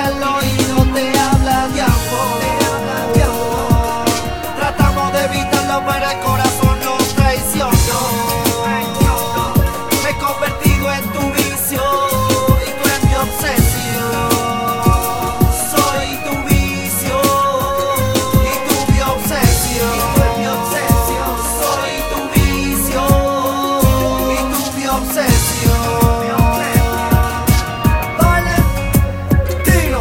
al oído te hablan de amor. Tratamos de evitarlo, pero el corazón nos traicionó. Me he convertido en tu vicio y tú en mi obsesión. Soy tu vicio y tú mi obsesión. Soy tu vicio y tú mi obsesión. Valentino.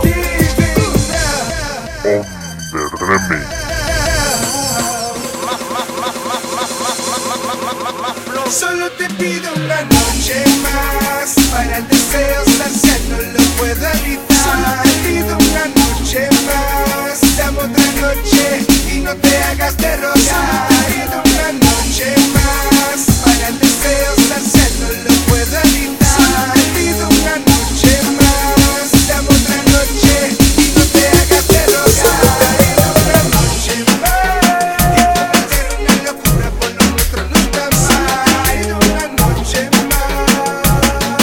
Solo te pido una noche más. Para el deseo saciar no lo puedo evitar. Solo te pido una noche más. Dame otra noche y no te hagas de rogar. Solo te pido una noche más. Para el deseo saciar no lo puedo evitar. Solo te pido una noche más. Dame otra noche y no te hagas de rogar. Solo te pido una noche más. Quiero hacer una locura por lo nuestro no está mal. Una noche más.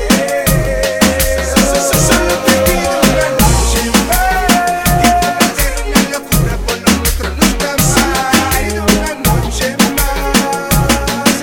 Solo te pido una noche más. Quiero hacer una locura por lo nuestro no está mal. Una noche más.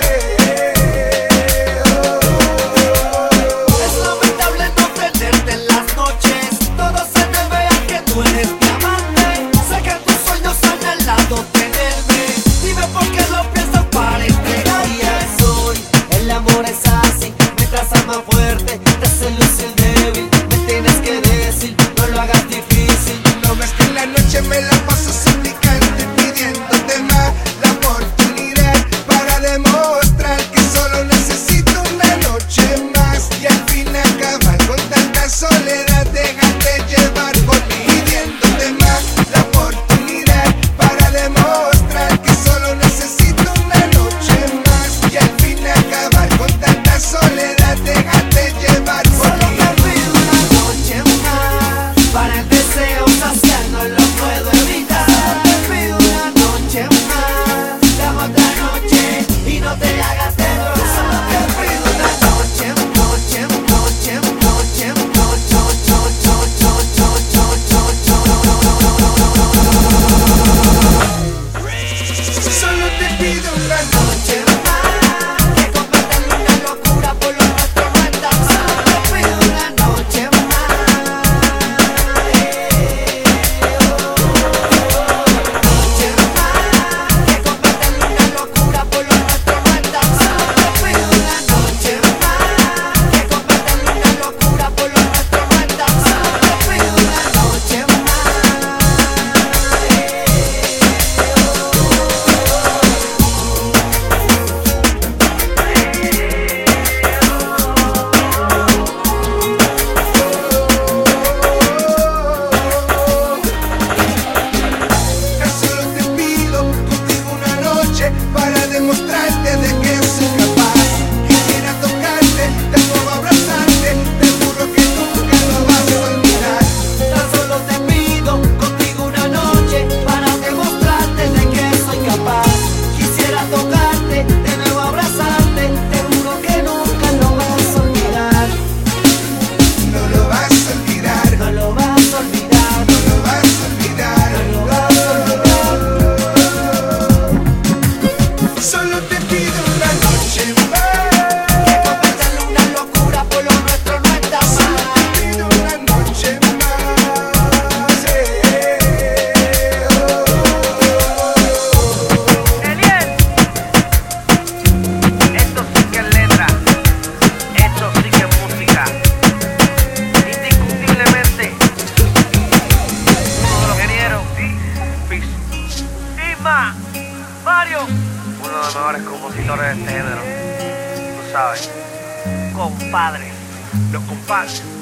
Es lamentable no tenerte en las noches. Todo se debe a que tú eres mi amante. Sé que tus sueños anhelando tenerme. Dime por qué lo piensas para entregarte. Soy, el amor es así. Mientras amas fuerte, te seduce el débil. Me tienes que decir, no lo hagas difícil. No ves que en la noche me la paso suplicando y pidiéndote más la oportunidad para demostrar que solo necesito una noche más y al fin acabar con tanta soledad. Déjate llevar por mí, pidiéndote más la oportunidad para demostrar que solo necesito una noche más y al fin acabar con tanta soledad. Déjate llevar por Solo mí. te pido una noche más. Para el deseo saciar no lo puedo evitar. Solo te pido una noche más. Dame otra noche y no te hagas de rogar. Solo te pido una noche, noche, noche, noche, Solo te pido una noche noche más. Que compartan una locura por lo nuestro no está mal. Solo te pido una noche más. Noche más. Que compartan una locura por lo nuestro no está mal. Solo te pido una noche más. Que compartan una locura por lo nuestro no está mal. Solo te pido una noche más. Solo te pido contigo una noche para demostrarte de que soy capaz. Quisiera tocarte, de nuevo abrazarte, te juro que nunca lo vas a olvidar. Tan solo te pido contigo una noche para demostrarte de que soy capaz. Quisiera tocarte, de nuevo abrazarte, te juro que nunca lo vas a olvidar. No lo vas a olvidar, No lo vas a olvidar, no lo vas a olvidar. no lo vas a olvidar. Solo te pido una noche más. Que compartan una locura por lo nuestro no está mal. Te pido una noche más. Eliel, esto sí que es letra, esto sí que es música. Indiscutiblemente, uno de los ingenieros y más, Mario, uno de los mejores compositores de este género. Tú sabes, compadres, los compadres.